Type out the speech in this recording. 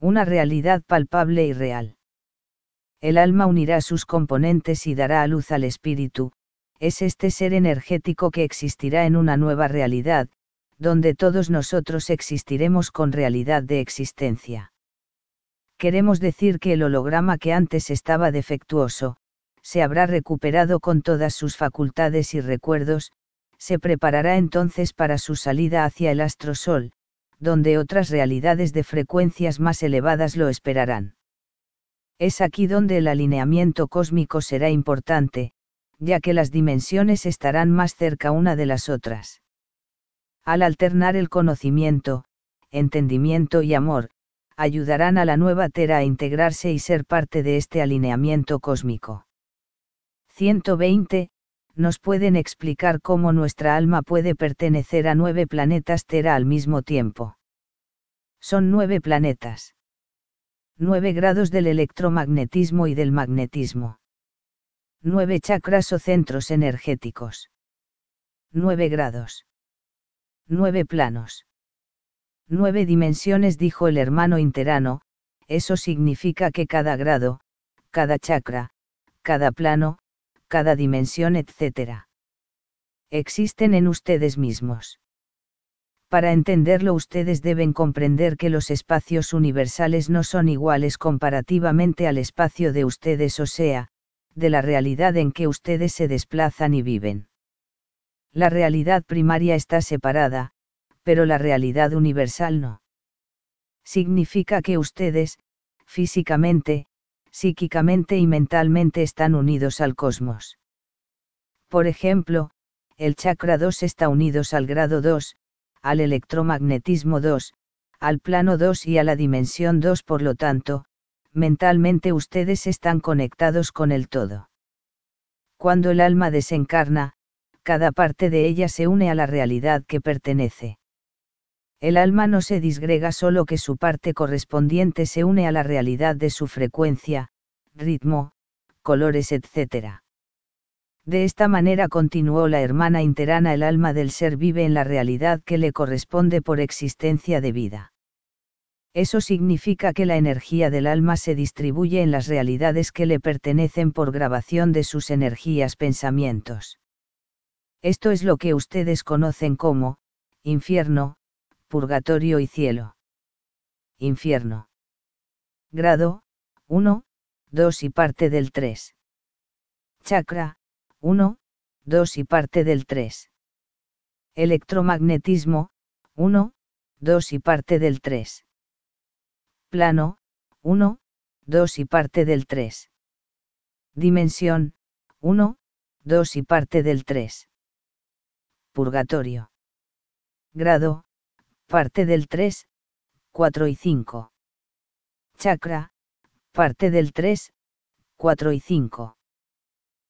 Una realidad palpable y real. El alma unirá sus componentes y dará a luz al espíritu, es este ser energético que existirá en una nueva realidad, donde todos nosotros existiremos con realidad de existencia. Queremos decir que el holograma que antes estaba defectuoso, se habrá recuperado con todas sus facultades y recuerdos, se preparará entonces para su salida hacia el astrosol, donde otras realidades de frecuencias más elevadas lo esperarán. Es aquí donde el alineamiento cósmico será importante, ya que las dimensiones estarán más cerca una de las otras. Al alternar el conocimiento, entendimiento y amor, ayudarán a la nueva Tera a integrarse y ser parte de este alineamiento cósmico. 120. Nos pueden explicar cómo nuestra alma puede pertenecer a 9 planetas Tera al mismo tiempo. Son 9 planetas. 9 grados del electromagnetismo y del magnetismo. 9 chakras o centros energéticos. 9 grados. 9 planos. 9 dimensiones, dijo el hermano interano. Eso significa que cada grado, cada chakra, cada plano, cada dimensión, etc. existen en ustedes mismos. Para entenderlo, ustedes deben comprender que los espacios universales no son iguales comparativamente al espacio de ustedes, o sea, de la realidad en que ustedes se desplazan y viven. La realidad primaria está separada, pero la realidad universal no. Significa que ustedes, físicamente, psíquicamente y mentalmente están unidos al cosmos. Por ejemplo, el chakra 2 está unidos al grado 2, al electromagnetismo 2, al plano 2 y a la dimensión 2, por lo tanto, mentalmente ustedes están conectados con el todo. Cuando el alma desencarna, cada parte de ella se une a la realidad que pertenece. El alma no se disgrega, solo que su parte correspondiente se une a la realidad de su frecuencia, ritmo, colores, etc. De esta manera, continuó la hermana interana, el alma del ser vive en la realidad que le corresponde por existencia de vida. Eso significa que la energía del alma se distribuye en las realidades que le pertenecen por grabación de sus energías, pensamientos. Esto es lo que ustedes conocen como infierno, purgatorio y cielo. Infierno. Grado 1, 2 y parte del 3. Chakra 1, 2 y parte del 3. Electromagnetismo 1, 2 y parte del 3. Plano 1, 2 y parte del 3. Dimensión 1, 2 y parte del 3. Purgatorio. Grado, parte del 3, 4 y 5. Chakra, parte del 3, 4 y 5.